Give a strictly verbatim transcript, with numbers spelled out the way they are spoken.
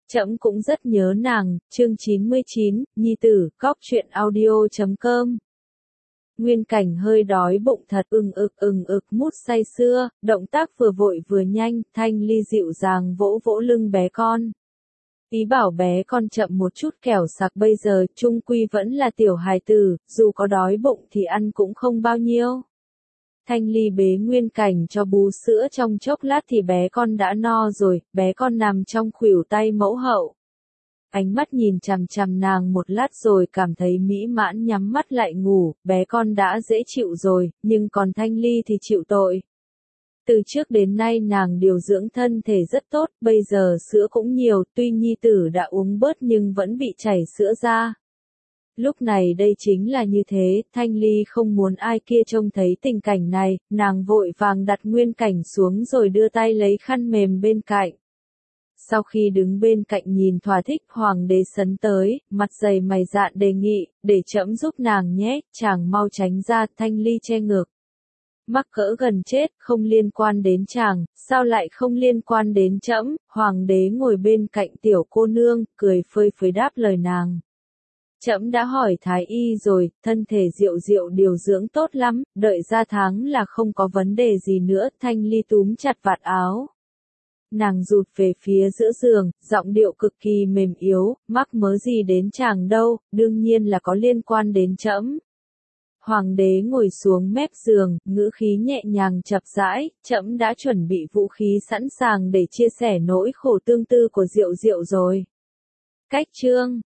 Trẫm cũng rất nhớ nàng. Chương chín mươi chín, Nhi tử, Cóc truyện audio chấm com. Nguyên Cảnh hơi đói bụng thật, ừng ực ừng ực mút say sưa, động tác vừa vội vừa nhanh, Thanh Ly dịu dàng vỗ vỗ lưng bé con. Ý bảo bé con chậm một chút, kẻo sặc bây giờ, chung quy vẫn là tiểu hài tử, dù có đói bụng thì ăn cũng không bao nhiêu. Thanh Ly bế Nguyên Cảnh cho bú sữa, trong chốc lát thì bé con đã no rồi, bé con nằm trong khuỷu tay mẫu hậu. Ánh mắt nhìn chằm chằm nàng một lát rồi cảm thấy mỹ mãn, nhắm mắt lại ngủ, bé con đã dễ chịu rồi, nhưng còn Thanh Ly thì chịu tội. Từ trước đến nay nàng điều dưỡng thân thể rất tốt, bây giờ sữa cũng nhiều, tuy nhi tử đã uống bớt nhưng vẫn bị chảy sữa ra. Lúc này đây chính là như thế, Thanh Ly không muốn ai kia trông thấy tình cảnh này, nàng vội vàng đặt Nguyên Cảnh xuống rồi đưa tay lấy khăn mềm bên cạnh. Sau khi đứng bên cạnh nhìn thỏa thích, hoàng đế sấn tới, mặt dày mày dạn đề nghị, để trẫm giúp nàng nhé, chàng mau tránh ra. Thanh Ly che ngực. Mắc cỡ gần chết, không liên quan đến chàng, sao lại không liên quan đến trẫm? Hoàng đế ngồi bên cạnh tiểu cô nương, cười phơi phới đáp lời nàng. Trẫm đã hỏi thái y rồi, thân thể Diệu Diệu điều dưỡng tốt lắm, đợi ra tháng là không có vấn đề gì nữa. Thanh Ly túm chặt vạt áo. Nàng rụt về phía giữa giường, giọng điệu cực kỳ mềm yếu, mắc mớ gì đến chàng đâu, đương nhiên là có liên quan đến trẫm. Hoàng đế ngồi xuống mép giường, ngữ khí nhẹ nhàng chậm rãi, trẫm đã chuẩn bị vũ khí sẵn sàng để chia sẻ nỗi khổ tương tư của Diệu Diệu rồi. Cách chương